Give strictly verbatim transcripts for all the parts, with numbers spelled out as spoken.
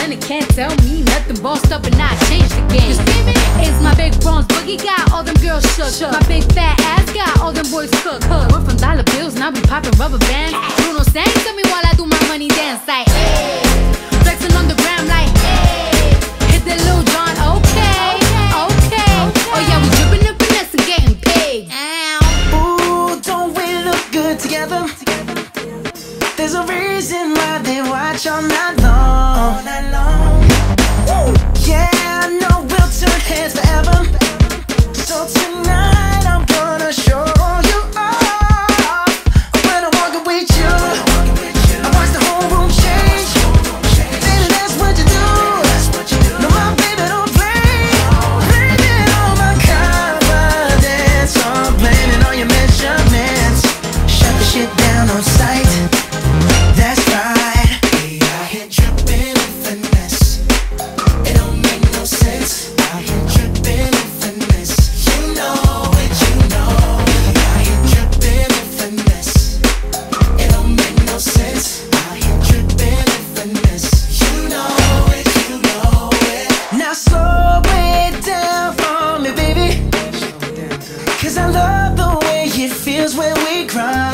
and they can't tell me nothing. Bossed up and I changed the game. You see me? It's my big bronze boogie got all them girls shook. shook. My big fat ass got all them boys cook. cook. Went from dollar bills, now we popping rubber bands. Bruno sang to me while I do my money dance like, hey. Flexing on the gram like, hey. Hit that Lil Jon, okay, okay. Oh yeah, we dripping and finesse and getting paid. Ooh, don't we look good together? There's a reason why they watch all night long. All night long. Woo. Yeah, I know we'll turn heads forever. So tonight I'm gonna show you off. When I'm walking with you, I watch the whole room change. Baby, that's what you do. No, my baby don't play. Blaming all my confidence, I'm blaming all your measurements. Shut the shit down on sight. That's right. We out here dripping in finesse. It don't make no sense. Out here dripping in finesse. You know it, you know. We out here dripping in finesse. It don't make no sense. Out here dripping in finesse. You know it, you know it. Now slow it down for me, baby. Cause I love the way it feels when we grind.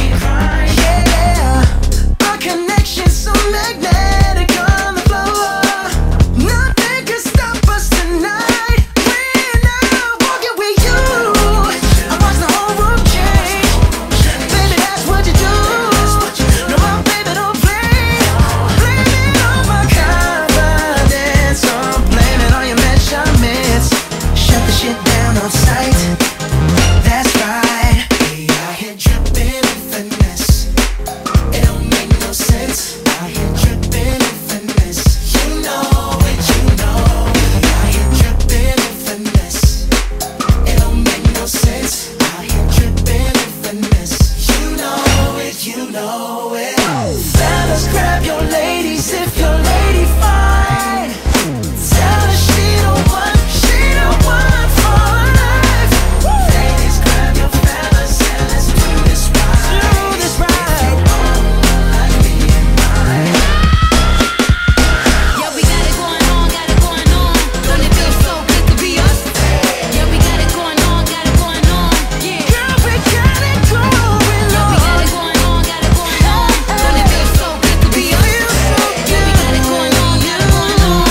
Connection so magnetic on the floor. Nothing can stop us tonight. When I'm walking with you, I watch the whole room change. Baby, that's what you do. No, my baby don't play. Blaming all my confidence, I'm blaming all your measurements. Shut the shit down on sight. That's right. We out here dripping in finesse. It don't make no sense. Out here dripping in finesse. You know it, you know. We out here dripping in finesse. It don't make no sense. Out here dripping in finesse. You know it, you know it. Fellas, grab your ladies if your lady fine. Tell her she the one, she the one for life. Ladies, grab your fellas and let's do this right. Do this right. If you want one like me and mine. Yeah, we got it going on, got it going on. Don't it feel so good to be us? Yeah, we got it going on, got it going on. Yeah, Girl, we got it going yeah, we got on. it going on, got it going on. Don't it feel so good to be us? Yeah, we got it going on, got it going on.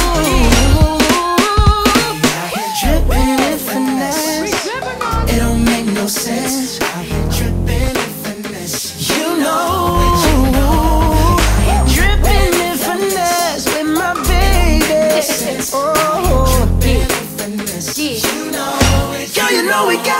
Out here dripping in finesse. It don't make no sense. Out here dripping in finesse. You know it, you know. Dripping in finesse with my baby. Oh, dripping in finesse. You know it. Girl, you know we got